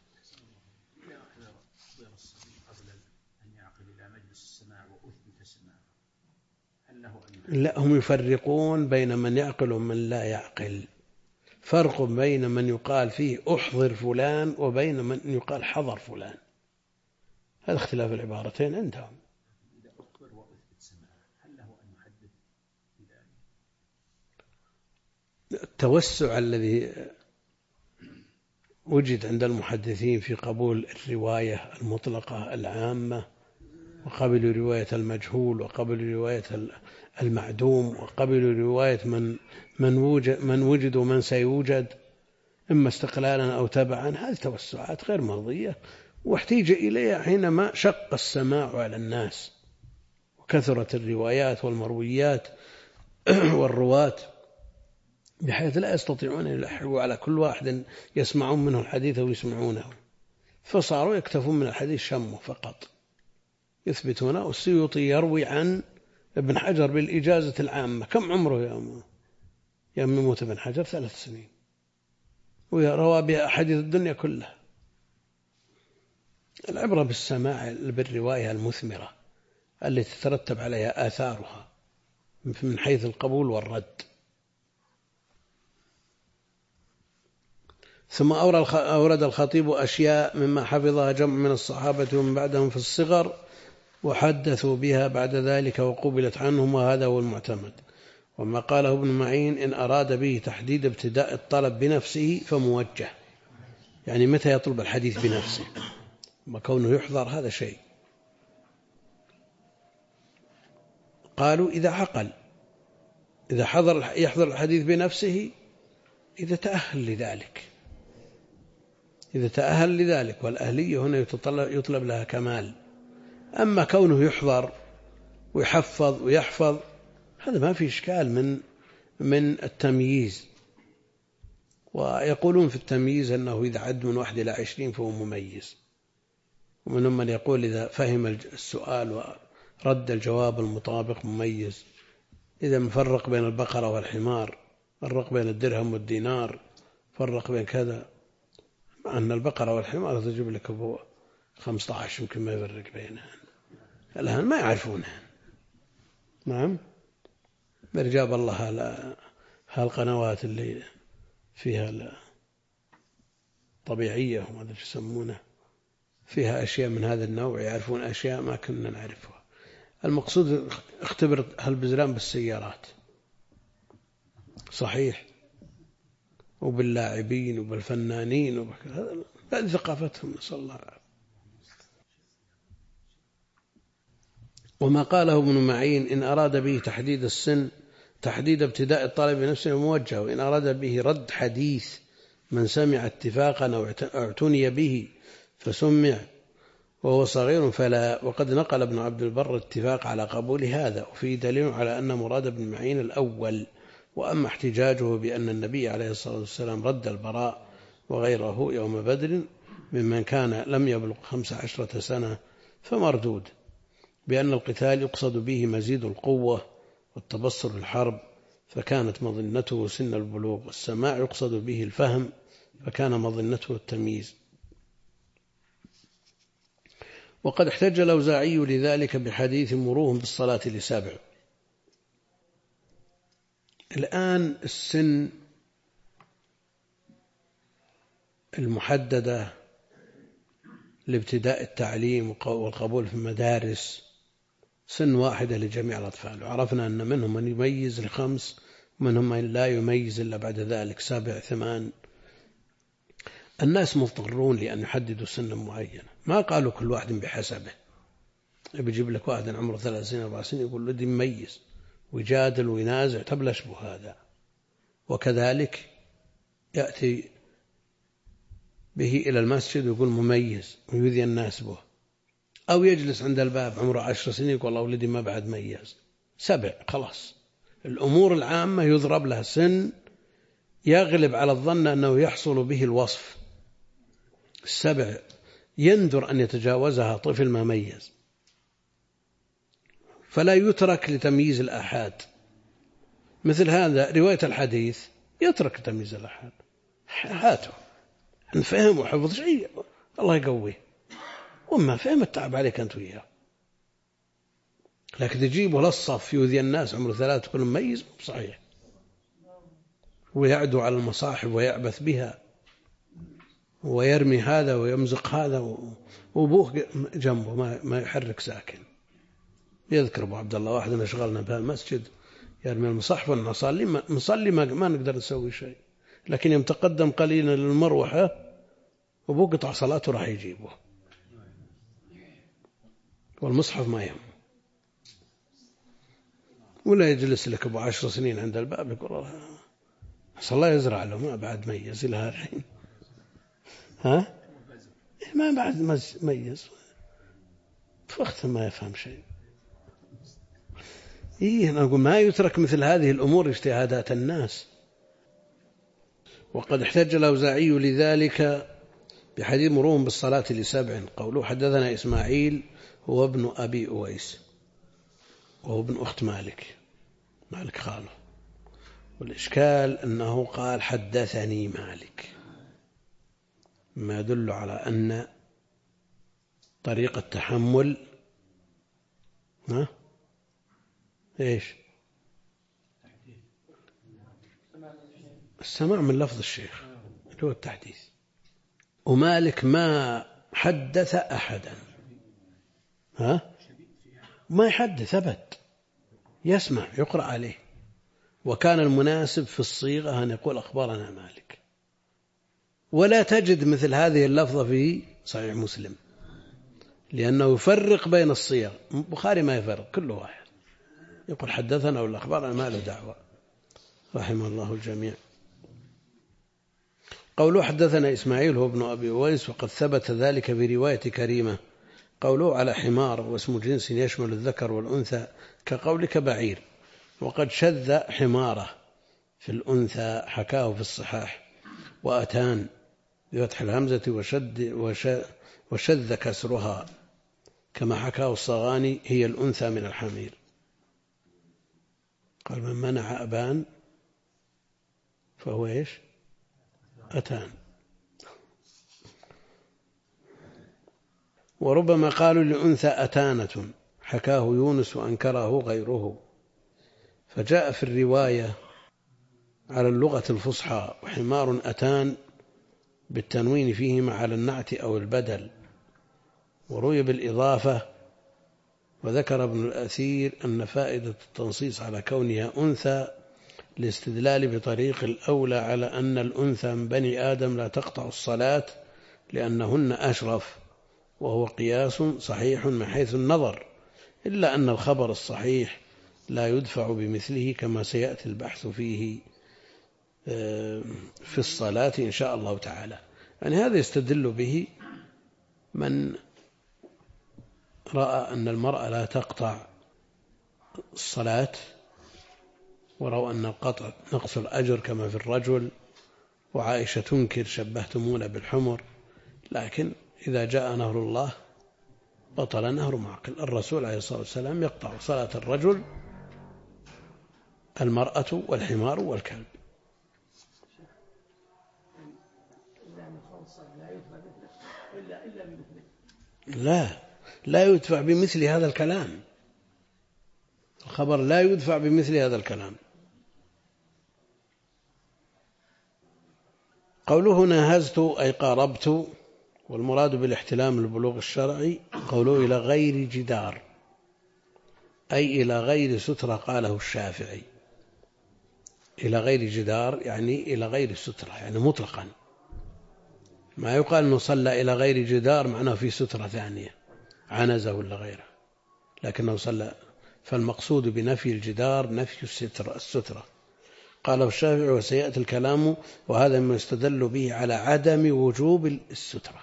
لا، هم يفرقون بين من يعقل ومن لا يعقل. فرق بين من يقال فيه أحضر فلان وبين من يقال حضر فلان، هذا اختلاف العبارتين عندهم. التوسع الذي وجد عند المحدثين في قبول الرواية المطلقة العامة، وقبل رواية المجهول، وقبل رواية المعدوم، وقبل رواية من وجد ومن سيوجد، إما استقلالا أو تبعا، هذه توسعات غير مرضية، واحتيج إليها حينما شق السماع على الناس وكثرت الروايات والمرويات والرواة، بحيث لا يستطيعون أن يلحقوا على كل واحد يسمعون منه الحديث ويسمعونه، فصاروا يكتفون من الحديث شمه فقط يثبتونه. والسيوطي يروي عن ابن حجر بالإجازة العامة، كم عمره يا أمه؟ يوم يموت ابن حجر 3 سنين، وروى بها أحاديث الدنيا كلها. العبرة بالسماع بالرواية المثمرة التي تترتب عليها آثارها من حيث القبول والرد. ثم أورد الخطيب أشياء مما حفظها جمع من الصحابة ومن بعدهم في الصغر وحدثوا بها بعد ذلك وقبلت عنهم، وهذا هو المعتمد. وما قاله ابن معين إن أراد به تحديد ابتداء الطلب بنفسه فموجه، يعني متى يطلب الحديث بنفسه، ما كونه يحضر هذا شيء. قالوا إذا عقل، إذا يحضر الحديث بنفسه إذا تأهل لذلك، والأهلية هنا يطلب لها كمال. أما كونه يحضر ويحفظ ويحفظ هذا ما في إشكال من التمييز. ويقولون في التمييز أنه إذا عد من 1 إلى 20 فهو مميز، ومنهم من يقول إذا فهم السؤال ورد الجواب المطابق مميز، إذا مفرق بين البقرة والحمار، فرق بين الدرهم والدينار، فرق بين كذا، مع أن البقرة والحمار تجيب لك أبو 15 يمكن ما يفرق بينها، الآن ما يعرفونها. نعم، برجاب الله هالقنوات اللي فيها طبيعية وما أدري يسمونه، فيها أشياء من هذا النوع، يعرفون أشياء ما كنا نعرفها. المقصود اختبر هالبزران بالسيارات صحيح، وباللاعبين وبالفنانين هذه ثقافتهم، نسأل الله العافية. وما قاله ابن معين إن أراد به تحديد السن تحديد ابتداء الطالب بنفسه موجه، وإن أراد به رد حديث من سمع اتفاقا أو اعتني به فسمع وهو صغير فلا. وقد نقل ابن عبد البر الاتفاق على قبول هذا، وفيه دليل على أن مراد ابن معين الأول. وأما احتجاجه بأن النبي عليه الصلاة والسلام رد البراء وغيره يوم بدر ممن كان لم يبلغ 15 سنة فمردود، بأن القتال يقصد به مزيد القوة والتبصر بالحرب فكانت مظنته سن البلوغ، والسماع يقصد به الفهم فكان مظنته التمييز. وقد احتج الأوزاعي لذلك بحديث مروهم بالصلاة ل7. الآن السن المحددة لابتداء التعليم والقبول في المدارس سن واحدة لجميع الأطفال، وعرفنا أن منهم من يميز ل5 ومنهم من لا يميز إلا بعد ذلك 7 8. الناس مضطرون لأن يحددوا سن معينة، ما قالوا كل واحد بحسبه. بيجيب لك واحد عمره 3 سنين 4 سنين يقول له دي مميز ويجادل وينازع، تبلش به هذا. وكذلك يأتي به إلى المسجد ويقول مميز ويؤذي الناس به، أو يجلس عند الباب عمره 10 سنين يقول الله ولدي ما بعد ميز 7. خلاص الأمور العامة يضرب لها سن يغلب على الظن أنه يحصل به الوصف. 7 يندر أن يتجاوزها طفل ما ميز، فلا يترك لتمييز الآحاد. مثل هذا رواية الحديث يترك تمييز الآحاد، هاته نفهم وحفظ شيء الله يقويه، وما فهم التعب عليك أنت وياه. لكن تجيبه للصف يؤذي الناس عمره 3 تكون مميز صحيح، ويعدو على المصاحب ويعبث بها ويرمي هذا ويمزق هذا، وأبوه جنبه ما يحرك ساكن. يذكر أبو عبد الله واحد شغلنا بها المسجد يرمي المصاحف ونصلي ما نقدر نسوي شيء، لكن يوم تقدم قليلا للمروحة أبوه قطع صلاته راح يجيبه، والمصحف ما يهم. ولا يجلس لك أبو 10 سنين عند الباب يقول الله صلى الله يزرع له ما بعد ميز إلى الحين، ها ما بعد ميز في وقت ما يفهم شيء. أنا أقول ما يترك مثل هذه الأمور اجتهادات الناس. وقد احتج الأوزاعي لذلك بحديث مروهم بالصلاة ل7 قوله حدثنا إسماعيل هو ابن أبي أويس وهو ابن أخت مالك خاله، والإشكال أنه قال حدثني مالك، ما يدل على أن طريقة تحمل إيش؟ السماع من لفظ الشيخ اللي هو التحديث. ومالك ما حدث أحدا، ما يحدث أبد، يسمع يقرأ عليه. وكان المناسب في الصيغة أن يقول أخبرنا مالك، ولا تجد مثل هذه اللفظة في صحيح مسلم، لأنه يفرق بين الصيغ. البخاري ما يفرق، كل واحد يقول حدثنا ولا أخبرنا، ما له دعوة، رحمه الله الجميع. قوله حدثنا إسماعيل هو ابن أبي أويس، وقد ثبت ذلك في رواية كريمة. قوله على حمار واسم جنس يشمل الذكر والأنثى، كقولك بعير، وقد شذ حمارة في الأنثى، حكاه في الصحاح. وأتان بفتح الهمزة وشذ كسرها، كما حكاه الصغاني هي الأنثى من الحمير. قال من منع أبان فهو إيش؟ أتان. وربما قالوا للأنثى أتانة، حكاه يونس وأنكره غيره. فجاء في الرواية على اللغة الفصحى وحمار أتان بالتنوين فيهما على النعت أو البدل، وروي بالإضافة. وذكر ابن الأثير أن فائدة التنصيص على كونها أنثى الاستدلال بطريق الأولى على أن الأنثى من بني آدم لا تقطع الصلاة لأنهن أشرف، وهو قياس صحيح من حيث النظر، إلا أن الخبر الصحيح لا يدفع بمثله، كما سيأتي البحث فيه في الصلاة إن شاء الله تعالى. يعني هذا يستدل به من رأى أن المرأة لا تقطع الصلاة، ورأوا أن القطع نقص الأجر كما في الرجل، وعائشة تنكر شبهتمونا بالحمر. لكن إذا جاء نهر الله بطل نهر معقل. الرسول عليه الصلاة والسلام يقطع صلاة الرجل، المرأة، والحمار والكلب. لا يدفع بمثل هذا الكلام، الخبر لا يدفع بمثل هذا الكلام. قوله ناهزت أي قاربت، والمراد بالاحتلام البلوغ الشرعي. قوله إلى غير جدار أي إلى غير سترة، قاله الشافعي. إلى غير جدار يعني إلى غير سترة، يعني مطلقا، ما يقال أنه صلى إلى غير جدار معناه في سترة ثانية عنزة ولا غيره، لكنه صلى. فالمقصود بنفي الجدار نفي السترة. قاله الشافعي وسيأتي الكلام، وهذا ما يستدل به على عدم وجوب السترة،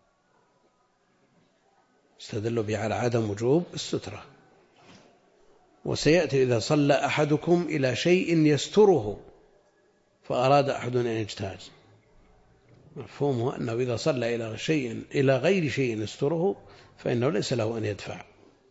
استدل به على عدم وجوب السترة. وسيأتي إذا صلى أحدكم إلى شيء يستره فأراد أحد أن يجتاز، مفهومه أنه إذا صلى إلى غير شيء يستره فإنه ليس له أن يدفع.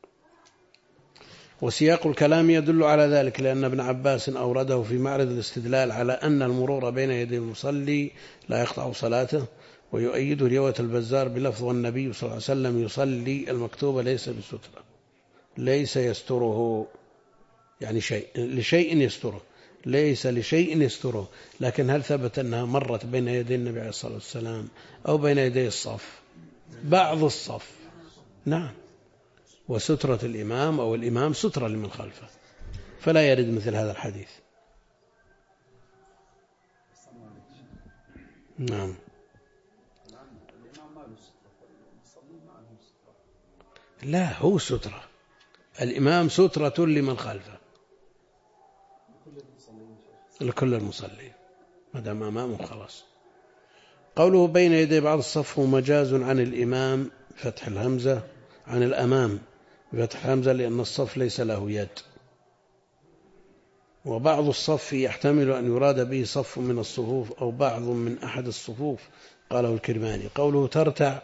وسياق الكلام يدل على ذلك، لأن ابن عباس أورده في معرض الاستدلال على أن المرور بين يدي المصلي لا يقطع صلاته. ويؤيد رواية البزار بلفظ النبي صلى الله عليه وسلم يصلي المكتوب ليس بسترة، ليس يستره يعني لشيء يستره، ليس لشيء يستره. لكن هل ثبت أنها مرت بين يدي النبي عليه الصلاة والسلام أو بين يدي الصف؟ بعض الصف نعم، وسترة الإمام أو الإمام سترة لمن خلفه، فلا يرد مثل هذا الحديث. نعم. لا، هو سترة، الإمام سترة لمن خلفه، لكل المصلين ما دام أمامه خلاص. قوله بين يدي بعض الصف مجاز عن الإمام فتح الهمزة، عن الأمام بفتح الهمزة، لأن الصف ليس له يد. وبعض الصف يحتمل أن يراد به صف من الصفوف أو بعض من أحد الصفوف، قاله الكرماني. قوله ترتع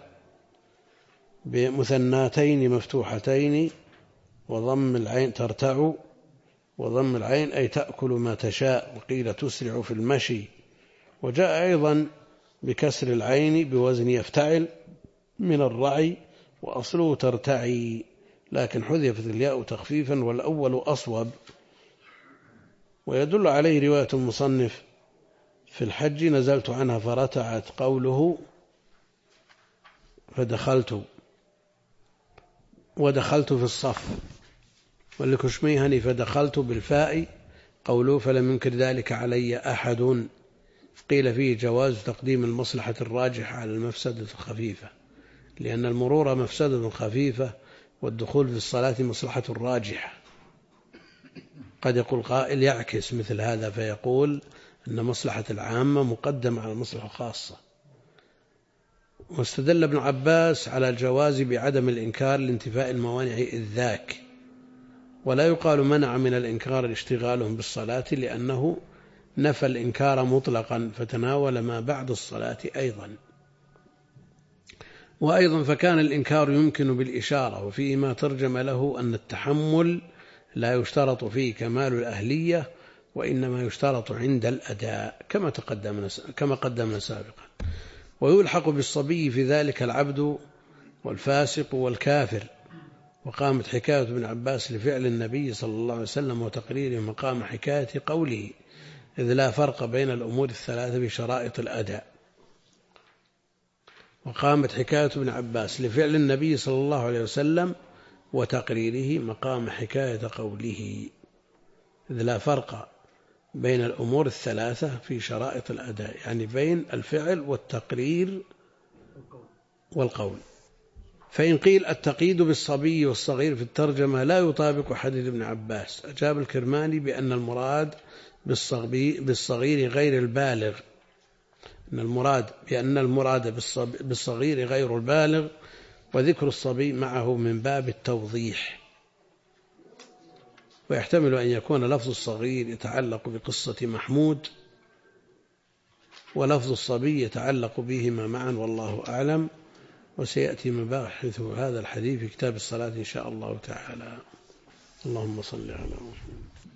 بمثناتين مفتوحتين وضم العين ترتع وضم العين أي تأكل ما تشاء، وقيل تسرع في المشي. وجاء أيضا بكسر العين بوزن يفتعل من الرعي، وأصله ترتعي، لكن حذفت الياء تخفيفا، والأول أصوب. ويدل عليه رواية المصنف في الحج نزلت عنها فرتعت، قوله فدخلت، ودخلت في الصف. والكشميهني فدخلت بالفاء، قوله فلم ينكر ذلك علي أحد. قيل فيه جواز تقديم المصلحة الراجحة على المفسدة الخفيفة، لأن المرور مفسدة خفيفة، والدخول في الصلاة مصلحة راجحة. قد يقول قائل يعكس مثل هذا فيقول أن مصلحة العامة مقدمة على المصلحة الخاصة. واستدل ابن عباس على الجواز بعدم الإنكار لانتفاء الموانع إذ ذاك، ولا يقال منع من الإنكار اشتغالهم بالصلاة، لأنه نفى الإنكار مطلقا فتناول ما بعد الصلاة أيضا. وأيضا فكان الإنكار يمكن بالإشارة، وفيه ما ترجم له أن التحمل لا يشترط فيه كمال الأهلية، وإنما يشترط عند الأداء كما قدمنا سابقا. ويلحق بالصبي في ذلك العبد والفاسق والكافر. وقامت حكاية ابن عباس لفعل النبي صلى الله عليه وسلم وتقريره مقام حكاية قوله، إذ لا فرق بين الأمور الثلاثة بشرائط الأداء. وقامت حكاية ابن عباس لفعل النبي صلى الله عليه وسلم وتقريره مقام حكاية قوله، إذ لا فرق بين الأمور الثلاثة في شرائط الأداء، يعني بين الفعل والتقرير والقول. فإن قيل التقييد بالصبي والصغير في الترجمة لا يطابق حديث ابن عباس، أجاب الكرماني بأن المراد بالصغير غير البالغ، بأن المراد بالصغير غير البالغ، وذكر الصبي معه من باب التوضيح. ويحتمل أن يكون لفظ الصغير يتعلق بقصة محمود، ولفظ الصبي يتعلق بهما معا، والله أعلم. وسيأتي مباحث هذا الحديث في كتاب الصلاة إن شاء الله تعالى. اللهم صل على محمد.